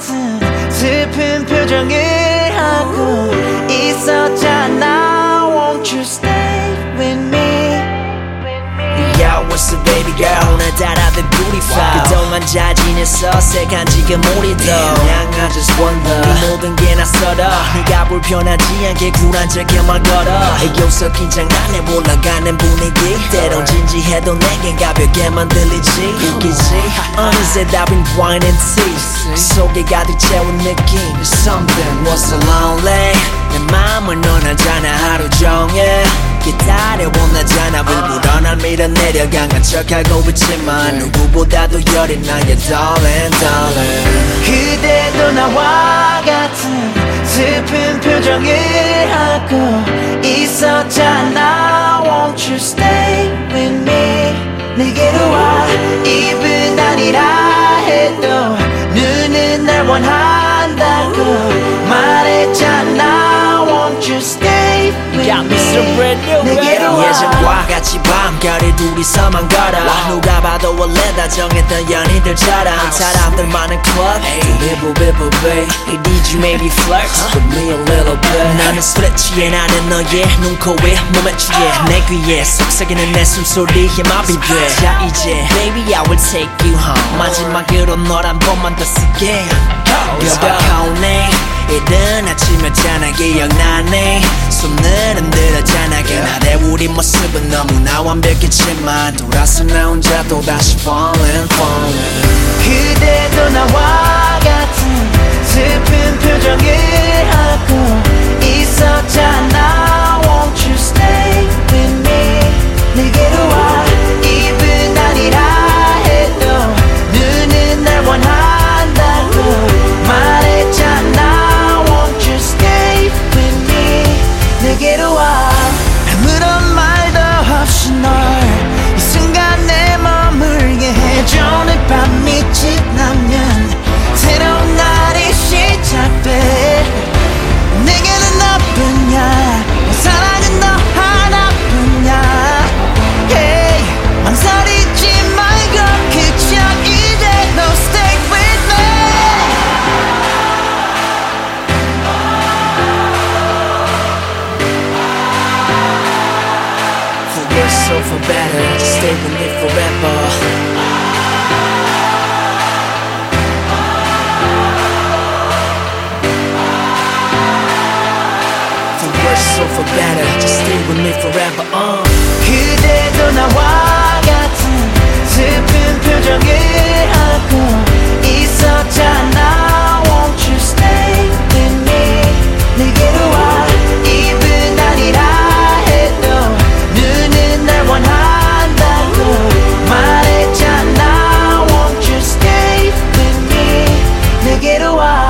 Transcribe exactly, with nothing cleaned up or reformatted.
같은 슬픈 표정을 하고 있었잖아. Won't you stay with me? Yo, what's up baby girl 오늘따라 더 beautiful 그동안 잘 지냈어 새간지가 무리도 그냥 I just wonder 네 모든 게 낯설어 네가 불편하지 않게 굴한적에 말 걸어 요서 긴장감에 올라가는 분위기 때론 진지해도 내겐 가볍게만 들리지 웃기지 어느새 답인 wine and tea 속에 가득 채운 느낌 Something was so lonely 내 맘을 넌 알잖아 하루 종일 기다려온 나잖아 일부러 날 밀어내려 강한 척하고 있지만 누구보다도 여린 나의 darling darling 그대도 나와 같은 슬픈 표정을 하고 있었잖아. Won't you stay with me? 내게로 와 입은 아니라 해도 눈은 날 원한다고 말했잖아. Won't you stay with me? 내게로 와 예전과 같이 밤결이 둘이서만 걸어 누가 봐도 원래 다 정했던 연인들처럼 사람들 많은 club Bible Bible babe Did you maybe flirt with me a little bit 나는 술에 취해 나는 너의 눈, 코, 에 몸에 취해 내 귀에 속삭이는 내 숨소리에 마비돼 자 이제 baby I will take you home 마지막으로 널 한 번만 더 쓰게 Girl call name 이른 아침이었잖아 기억나네 손을 흔들었잖아 그날의 우리 모습은 너무나 완벽했지만 돌아서 나 혼자 또다시 falling falling 그대도 나와 같은 슬픈 표정을 하고 있었잖아. Won't you stay with me? 내게로 와 입은 아니라 해도 눈은 날 원한다고 말했잖아. Won't you stay with me? 내게로 와 아무런 말도 없이 널 이 순간에 머물게 해줘. 내 밤이 지나면 새로운 날이 시작돼. 내게는 너뿐이야 사랑은 너 하나뿐이야. Hey, 망설이지 말고 그저 이대로 stay with me. For worse or for better just stay with me forever So for better, just stay with me forever. Uh. 그대도 나와 같은 슬픈 표정을 하고 있었잖아. Won't you stay with me? 내게로 와 입은 아니라 해도 눈은 날 원한다고 말했잖아. Won't you stay with me? 내게로 와